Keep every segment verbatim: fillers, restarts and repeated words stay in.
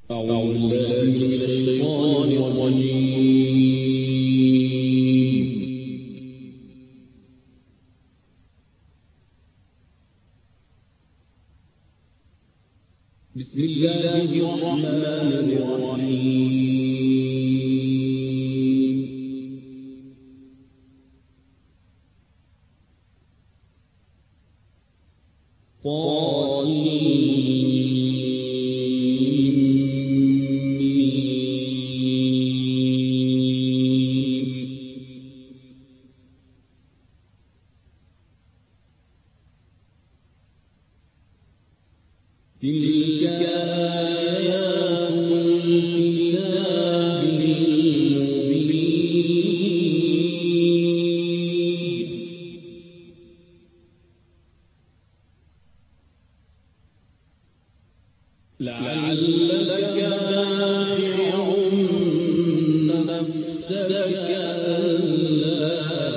أعوذ بالله من الشيطان الرجيم. بسم الله الرحمن الرحيم. تلك آيات الكتاب المبين. لعلك باخع نفسك ألا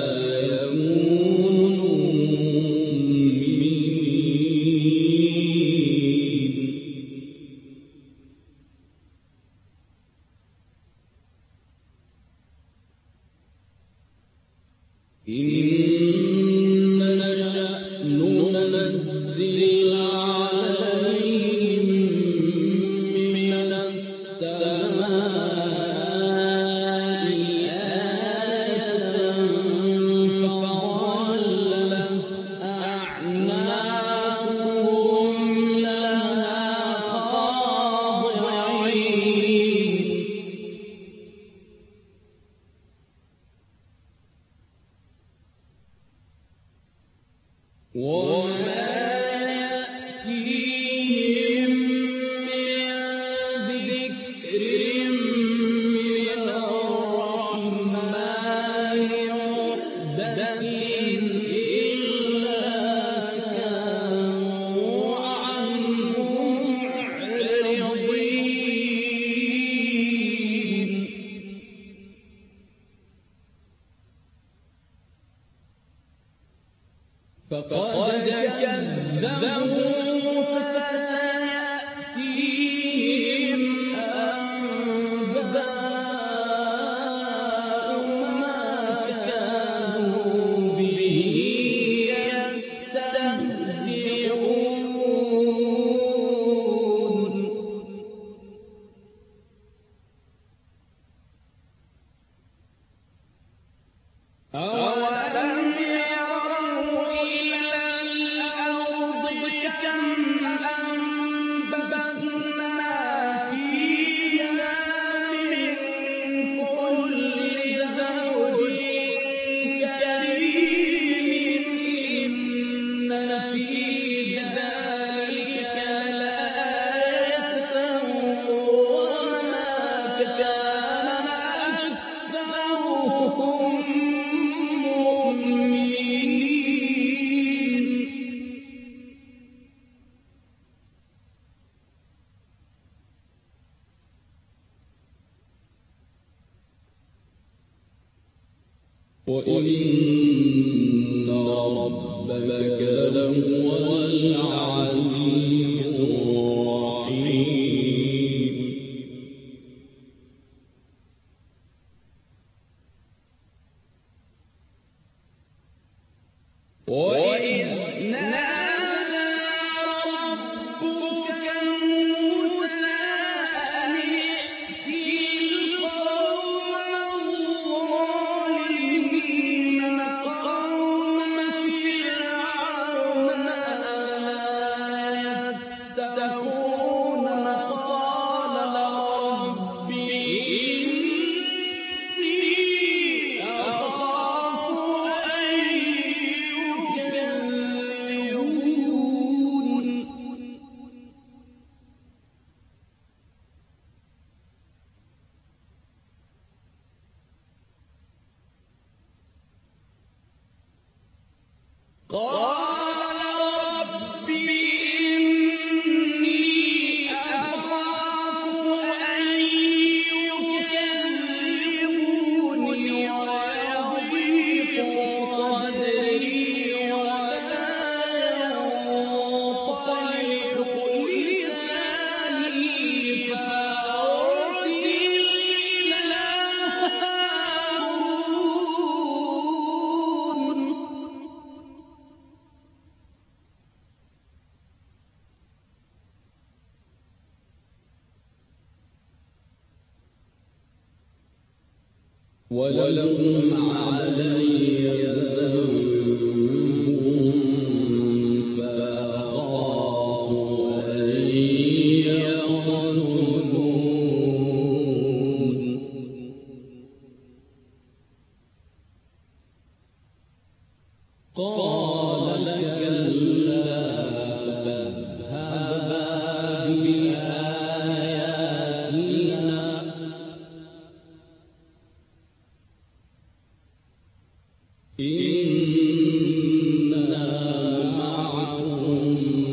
يكونوا إن نشأ ننزل عليهم من السماء آية فظلت أعناقهم لها خاضعين. وما يأتيهم من ذكر من الرحمن محدث إلا كانوا عنه معرضين. فقد كذبوا فسيأتيهم أنباء ما كانوا به يستهزئون. أولم يروا إلى الأرض كم أنبتنا فيها من كل زوج كريم إن في ذلك لآية وما كان أكثرهم مؤمنين. وإن ربك لهو العزيز الرحيم. وإذ نادى ربك موسى أن ائت القوم الظالمين قوم فرعون ألا يتقون. قال رب إني أخاف أن يكذبون. قال رب إني أخاف أن يكذبون ويضيق صدري ولا ينطلق لساني فأعلم ولكم علي ذنب فأخاف أن يقتلون. قال كلا فاذهبا بآياتنا إنا معكم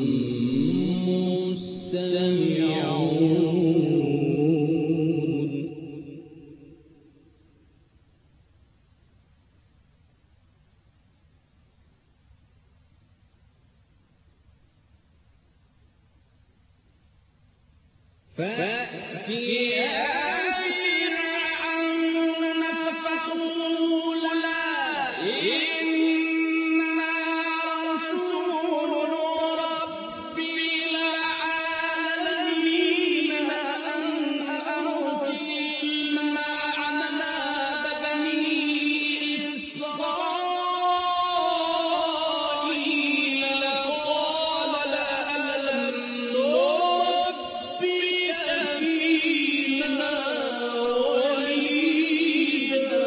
مستمعون. فأتيا فرعون فقولا إنا رسول رب العالمين أن أرسل معنا بني إسرائيل. قال ألم نربك فينا وليدا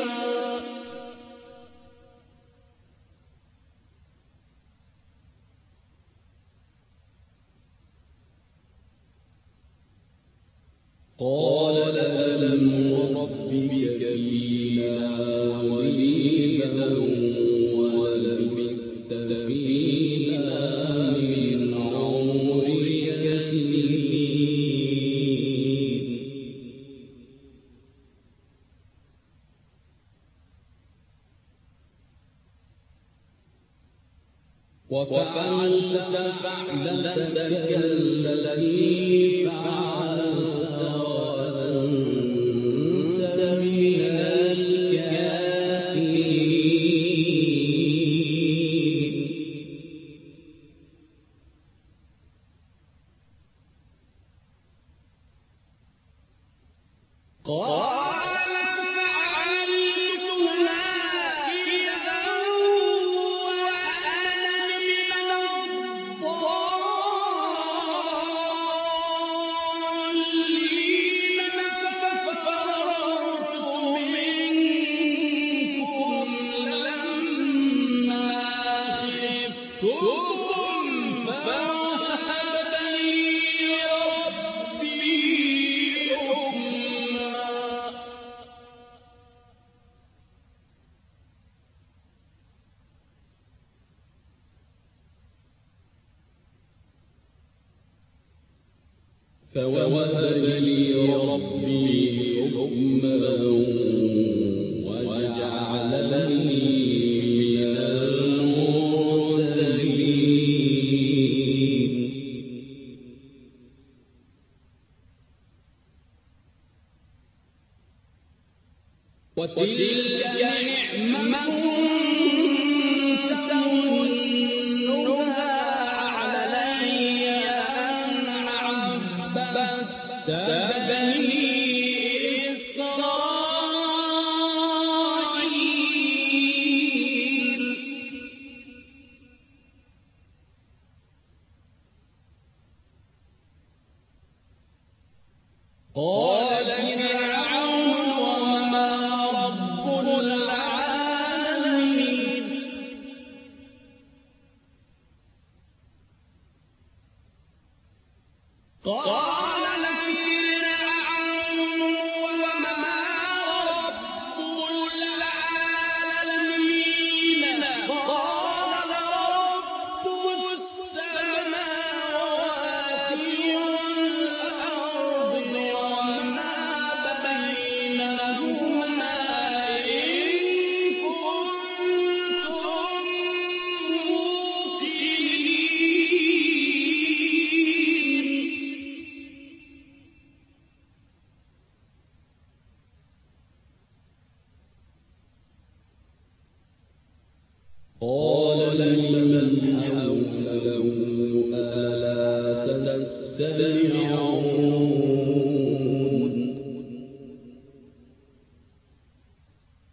قال ألم نربك فينا وليدا ولبثت فينا من عمرك سنين. وفعلت فعلتك التي فعلت وأنت من الكافرين. قال فعلتها إذا وأنا من الضالين ففررت منكم لما خفتكم فوهب لي ربي حكما. فوهب لي ربي حكما وجعلني من المرسلين. وتلك نعمة تمنها علي أن عبدت بني إسرائيل. قال فرعون وما رب العالمين. قال فرعون وما رب العالمين. قال رب السماوات والأرض وما بينهما إن كنتم موقنين. قال لمن حوله ألا تستمعون.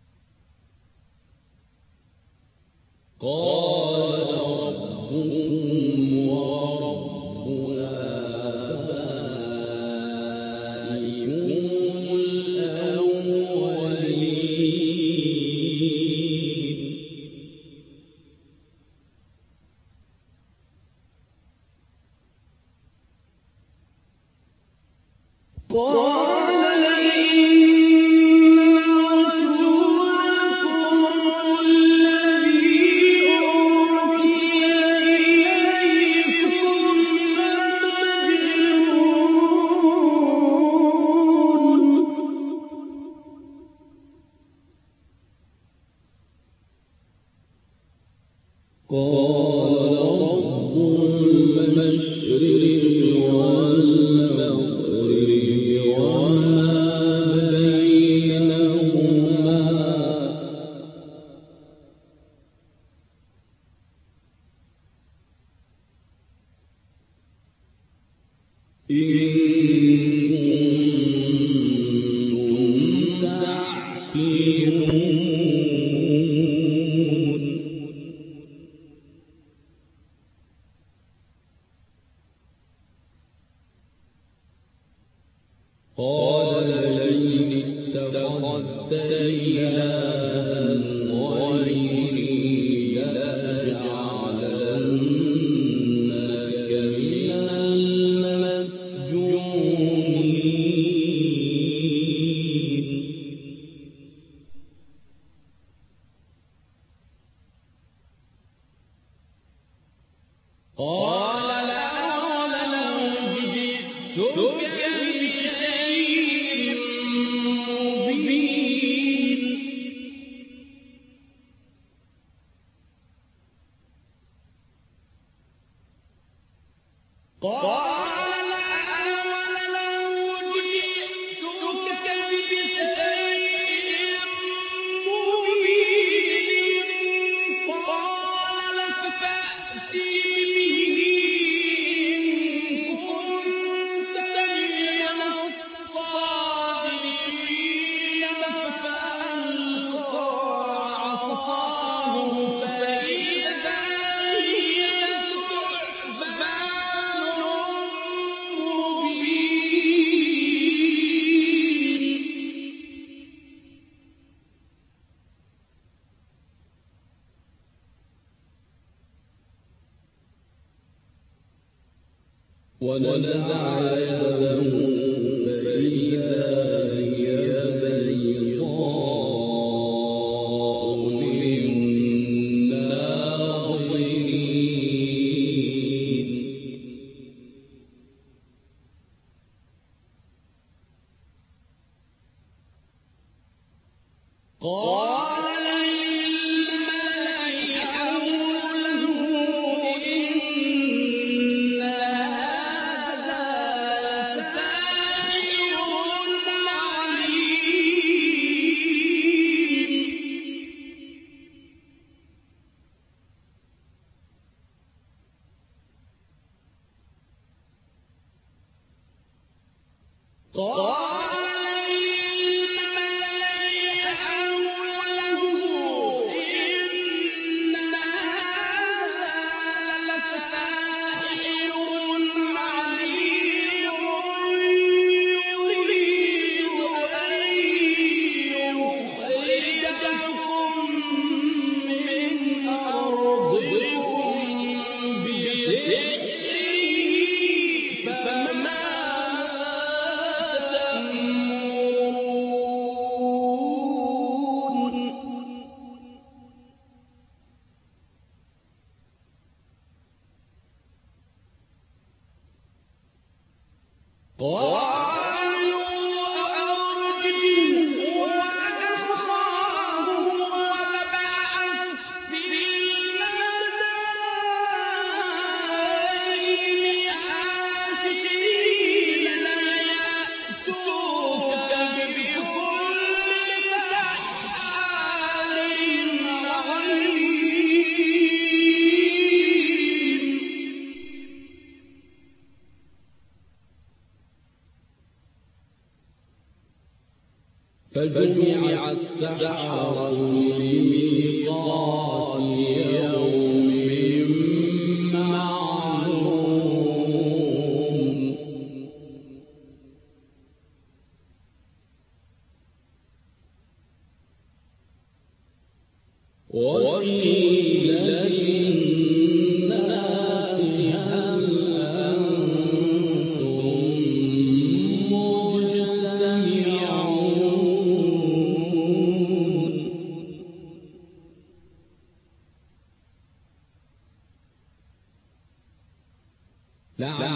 ونزع يده فإذا هي بيضاء للناظرين قال للملأ حوله إن هذا لساحر عليم قال فجمع السحرة لميقات يوم معلوم وقيل للناس هل أنتم مجرمون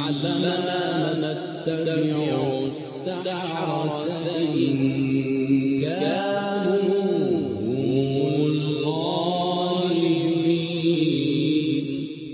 لعلنا نتبع السحرة إن كانوا هم الغالبين.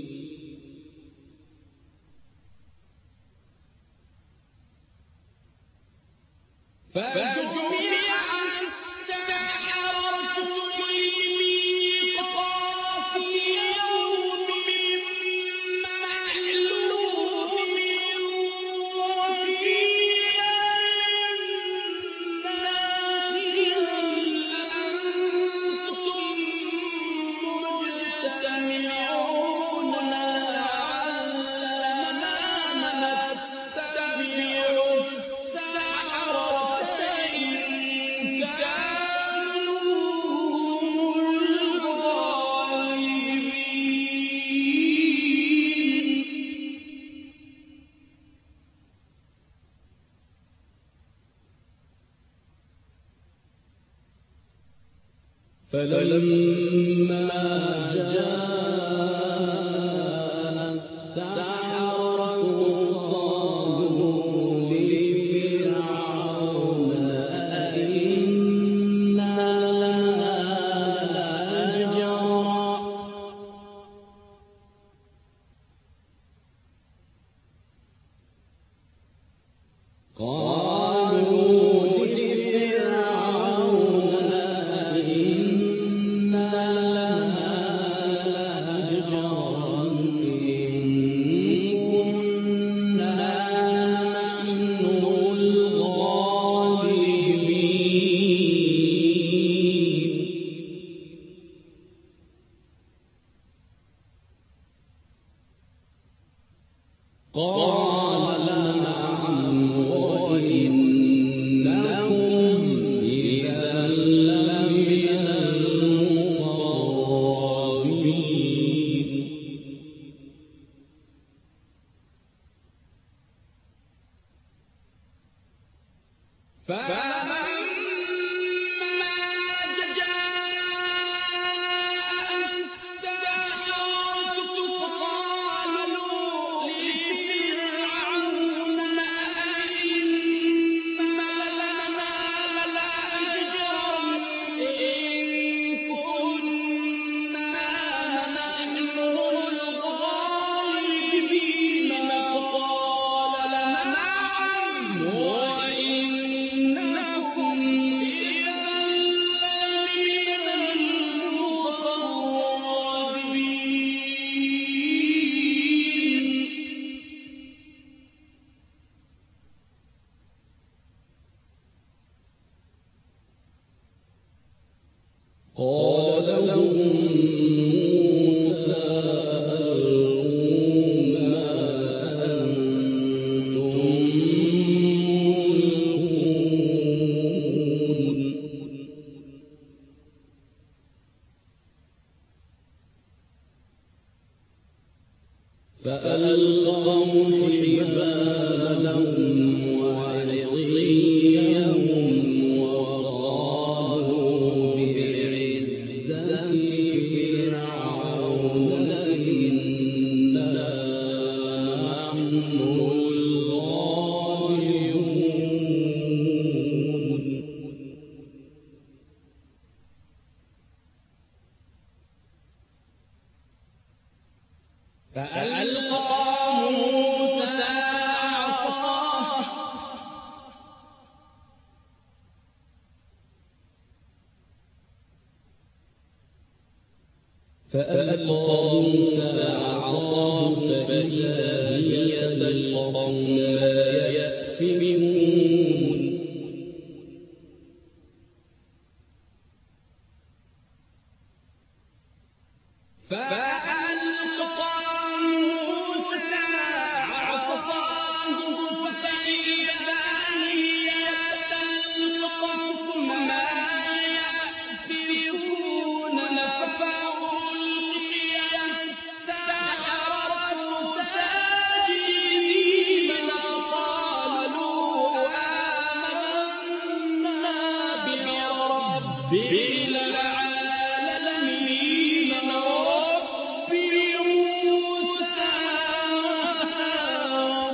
فلما جاء السحرة قالوا لفرعون أئن لنا لأجرا قالوا لفرعون أئن لنا لأجرا إن كنا نحن الغالبين. قال نعم وإنكم إذا لمن المقربين. فلما جاء السحرة قالوا لفرعون أئن لنا لأجرا إن كنا نحن الغالبين. قال نعم وإنكم إذا لمن المقربين. قال لهم موسى ألقوا ما أنتم ملقون. فألقوا حبالهم وعصيهم وقالوا بعزة فرعون إنا نحن الغالبون. فألقى موسى عصاه فألقى موسى عصاه فإذا هي تلقف ما يأفكون. فألقى موسى عصاه فإذا هي تلقف ما يأفكون. فألقي السحرة ساجدين قالوا آمنا برب العالمين رب موسى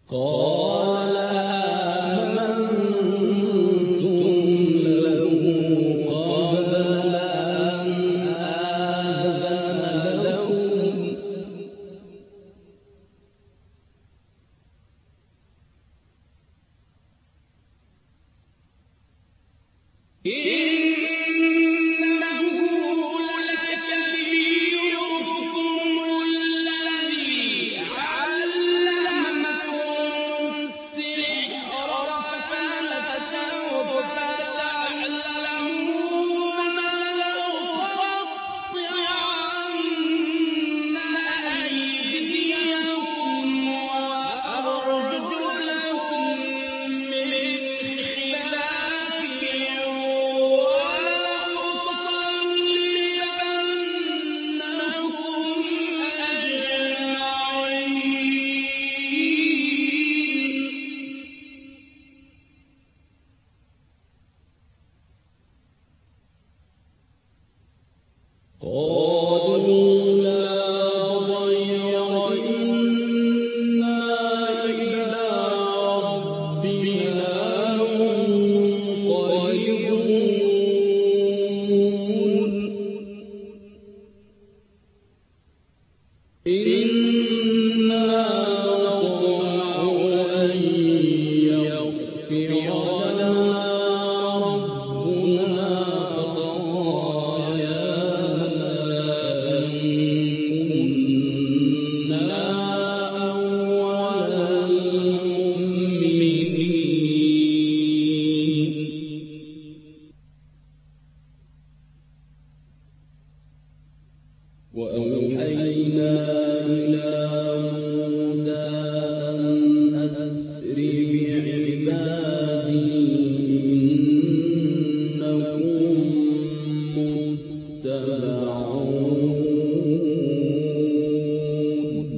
قال آمنتم له قبل أن آذن لكم وأوحينا إلى موسى أن أسر بعبادي إنكم متبعون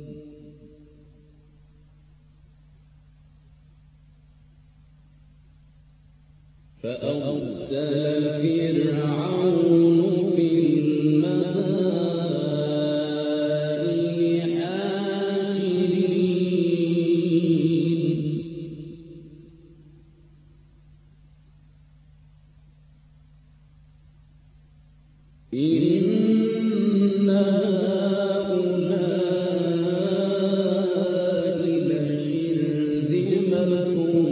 فأرسل فرعون في المدائن حاشرين إن هؤلاء لشرذمة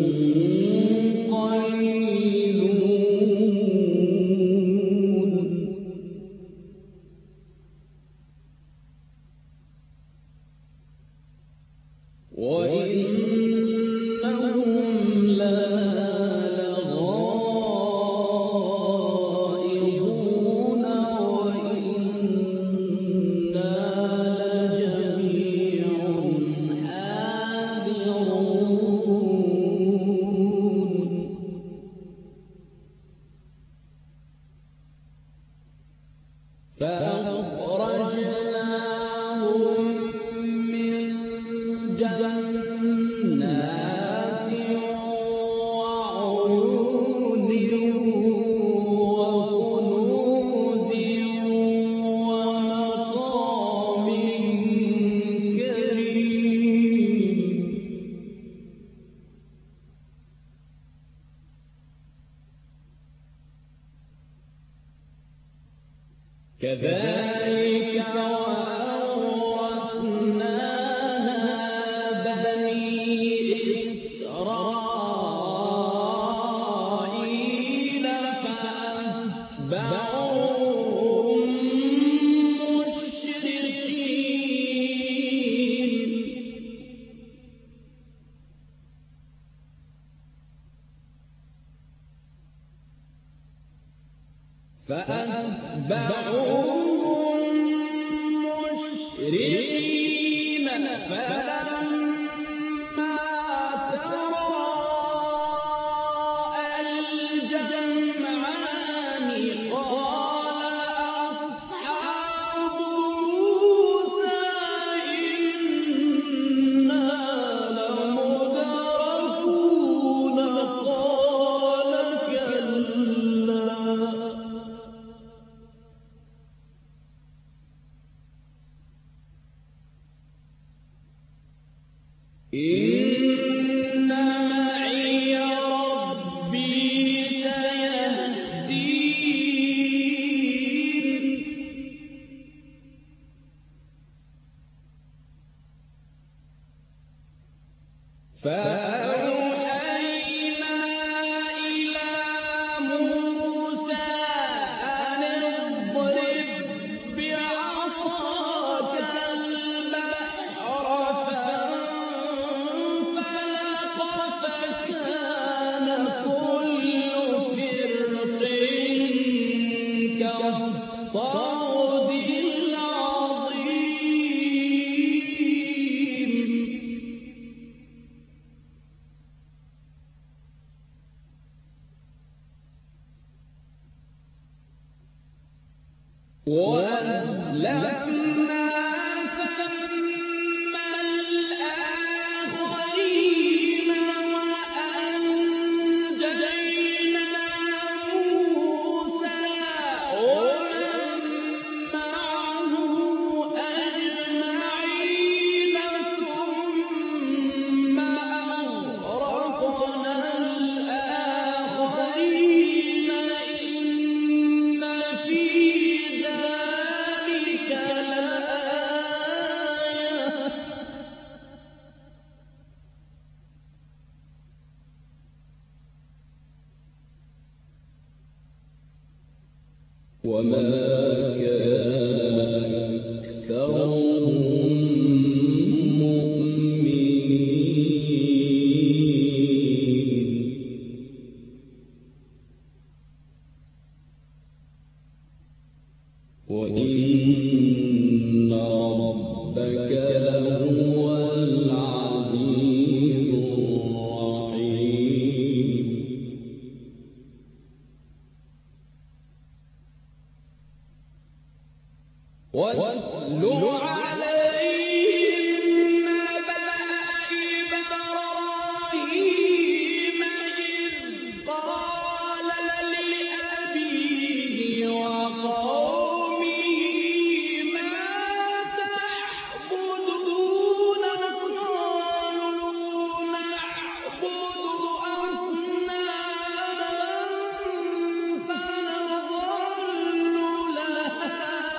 وإنهم لنا لغائظون وإنا لجميع حاذرون فأخرجناهم من جنات وعيون وكنوز ومقام كريم كذلك وأورثناها بني إسرائيل فأتبعوهم مشرقين فأتبعوهم مشرقين فلما تراءى الجمعان قال أصحاب موسى إنا لمدركون قال كلا إن معي ربي سيهدين فأوحينا إلى موسى أن اضرب بعصاك البحر فانفلق فكان كل فرق كالطود العظيم وأهلكنا ثم الآخرين وأنجينا موسى ومن معه أجمعين ثم أغرقنا الآخرين إن في ذلك لآية وما كان أكثرهم مؤمنين وإن ربك لهو العزيز الرحيم واتل عليهم نبأ إبراهيم إذ قال لأبيه وقومه ما تعبدون قالوا نعبد أصناما فنظل لها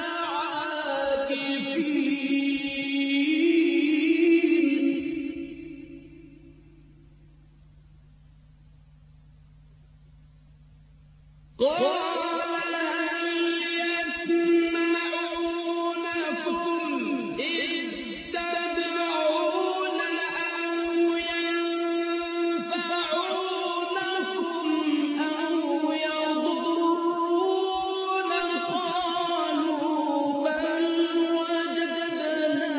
قال هل يسمعونكم إذ تدعون أو ينفعونكم أو يضرون قالوا بل وجدنا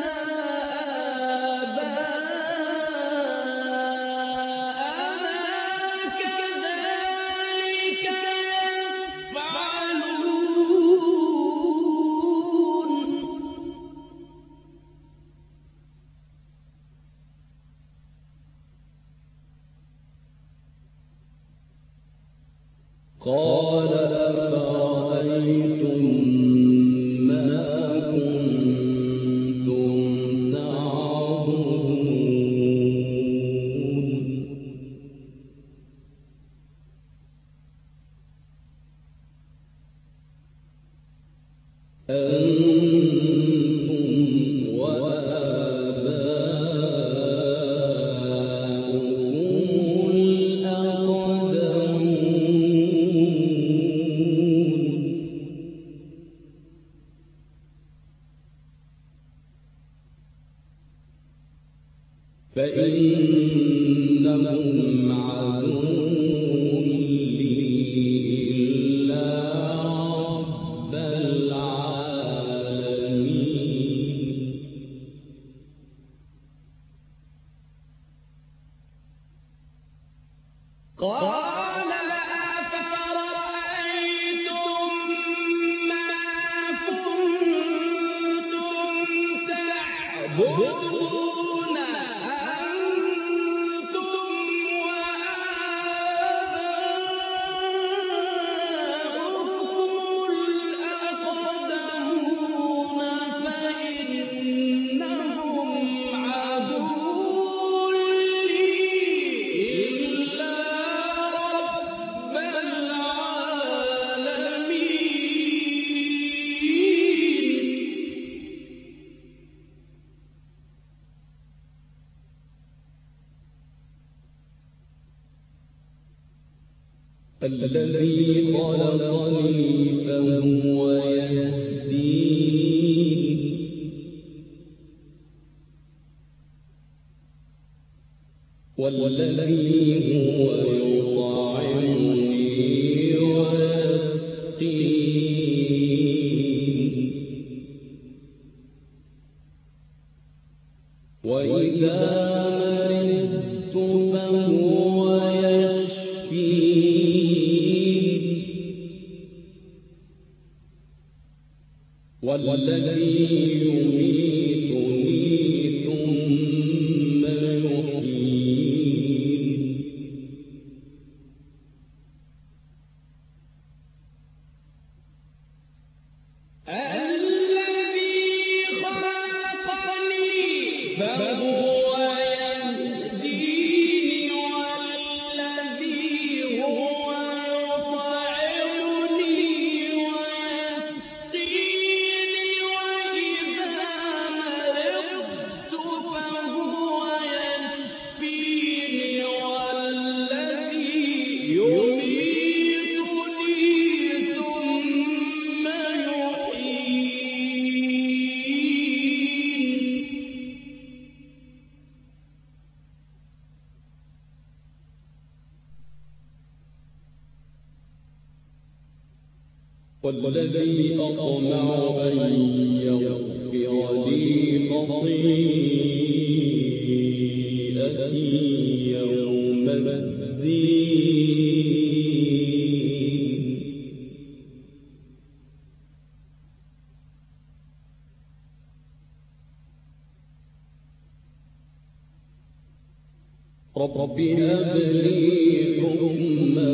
آباءنا كذلك قال أفرأيتم ما كنتم تعبدون أنتم وآباؤكم الأقدمون فإنهم عدو لي إلا رب العالمين قال أفرأيتم ما كنتم تعبدون أنتم وآباؤكم الأقدمون فإنهم عدو الذي خلقني فهو يهدين والذي هو يطعمني ويسقين وإذا مرضت فهو يشفين والذي يميتني ثم يحيين الذي خلقني فهو يهديني والذي هو يطعمني ويسقيني وإذا مرضت فهو يشفيني والذي يميتني ثم يحيين والذي أطمع أن يغفر لي خطيئتي يوم الدين رب هب لي حكما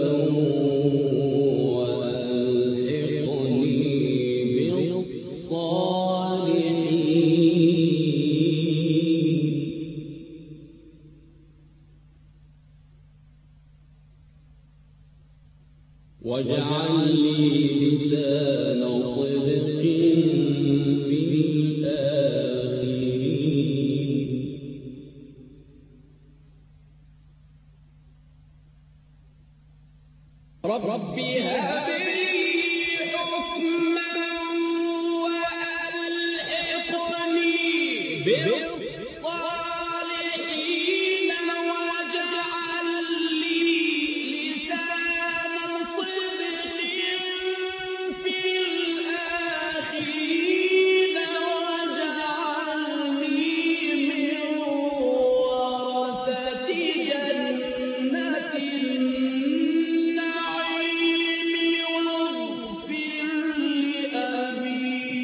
واجعل لي لسان صدق في الآخرين رب هب لي حكما وألحقني بالصالحين واجعل لي لسان صدق في الآخرين واجعلني من ورثة جنة النعيم واغفر لأبي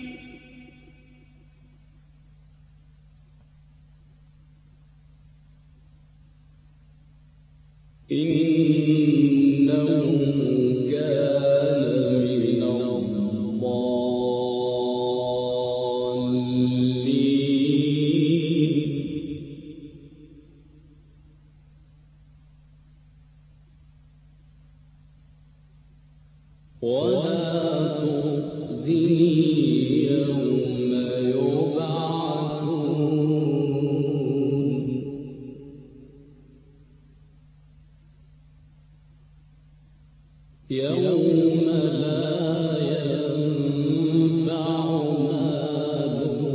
إنه كان من الضالين ولا تخزني يوم يبعثون يوم لا ينفع مال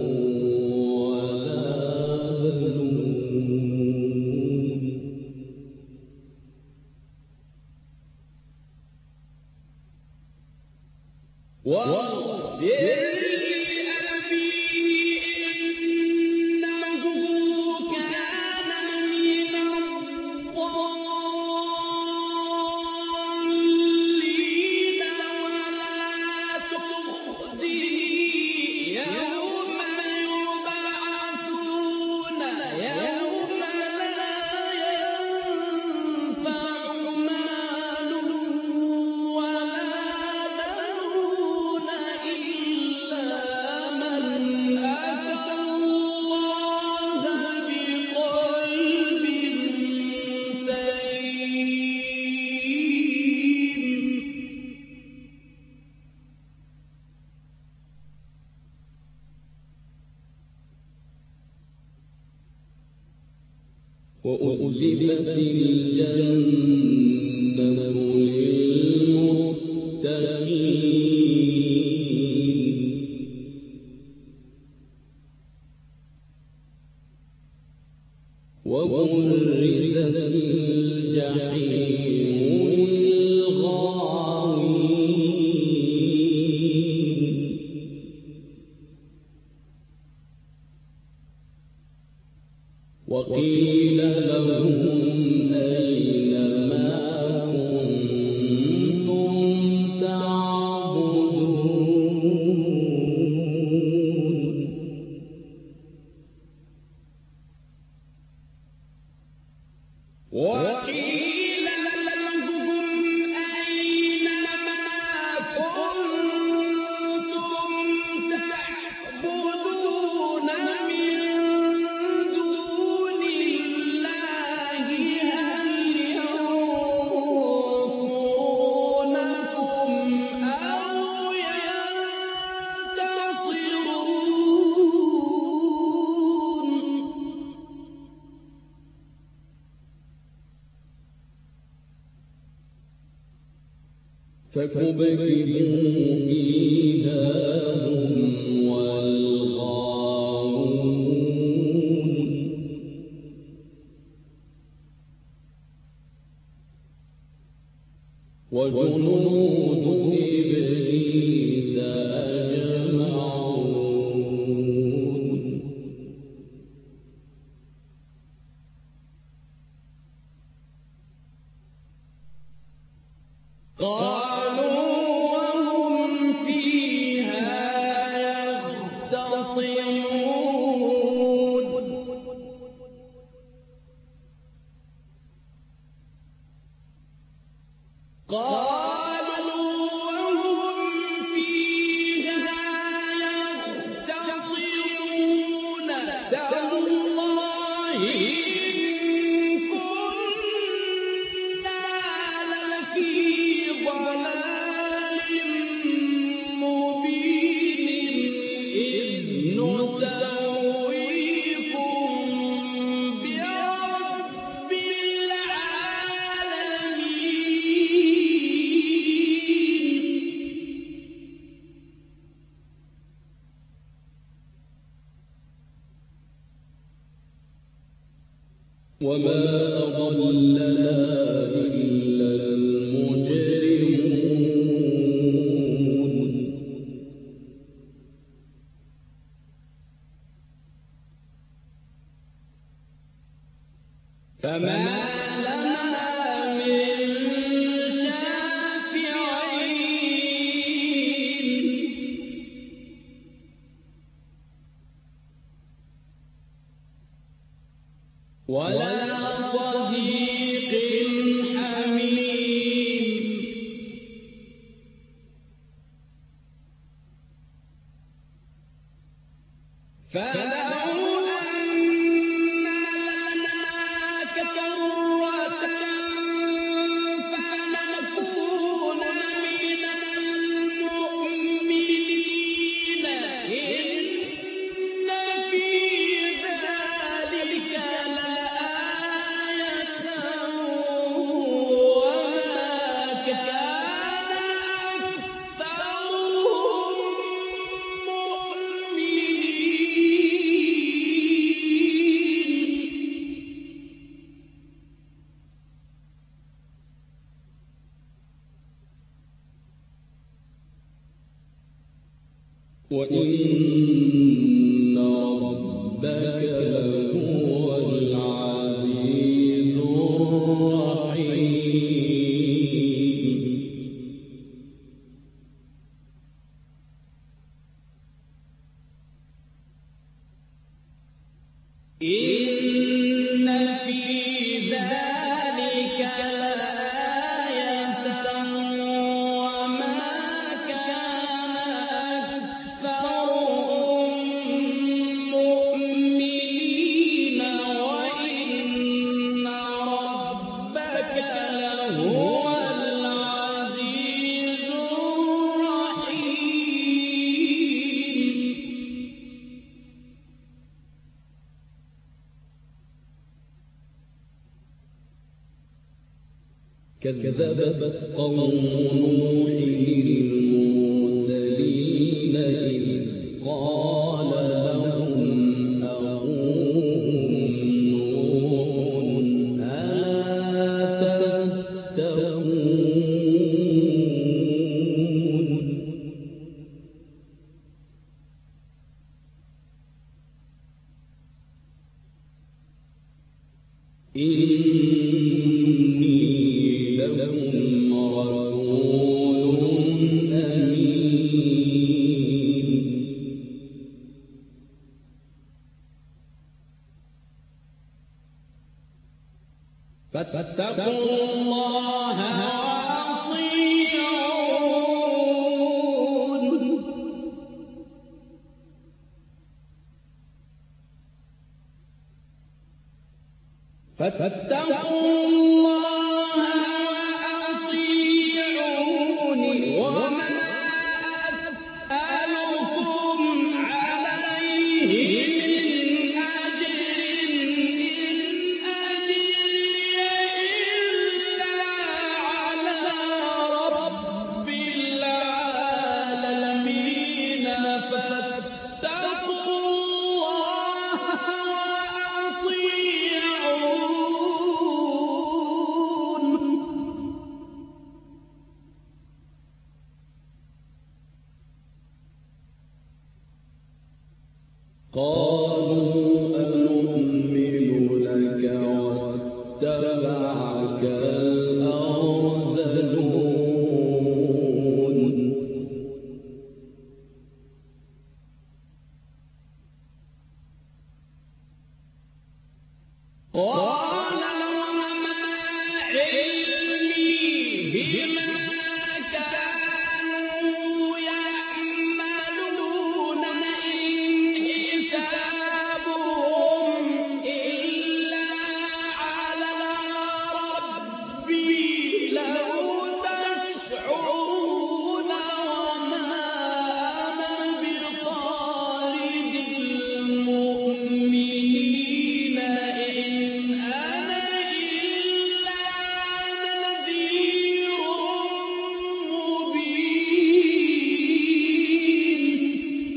ولا بنون واغفر لأبي إنه كان من الضالين ولا تخزني يوم يبعثون يوم لا ينفع مال ولا بنون إلا من أتى الله بقلب سليم وأزلفت الجنة فكبكبوا فيها هم والغاوون وجنود إبليس أجمعون قالوا وهم فيها يختصمون قالوا وهم فيها يختصمون تالله إن كنا لفي ضلال مبين إذ نسويكم برب العالمين وما أضلنا إلا المجرمون فما لنا من شافعين ولا صديق حميم فلو أن لنا كرة فنكون من المؤمنين إن في ذلك لآية وما كان أكثرهم وإن ربك لهو العزيز الرحيم إن في ذلك لآية وما كان أكثرهم مؤمنين وإن ربك لهو العزيز الرحيم كذبت قوم نوح المرسلين إذ قال لهم أخوهم نوح ألا تتقون إني لكم رسول أمين فاتقوا الله وأطيعون فاتقوا الله وأطيعون وما أسألكم عليه من أجر إن أجري إلا على رب قالوا أنؤمن لك واتبعك الأرذلون قال وما علمي بما كانوا يعملون إن حسابهم إلا على ربي لو تشعرون وما أنا بطارد المؤمنين إن أنا إلا نذير مبين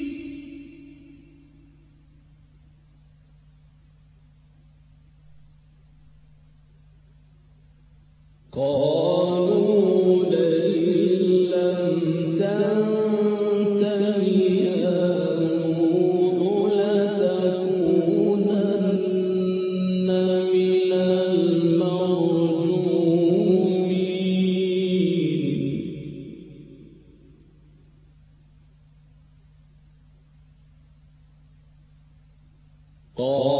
قالوا لئن لم تنته يا نوح لتكونن من المرجومين قال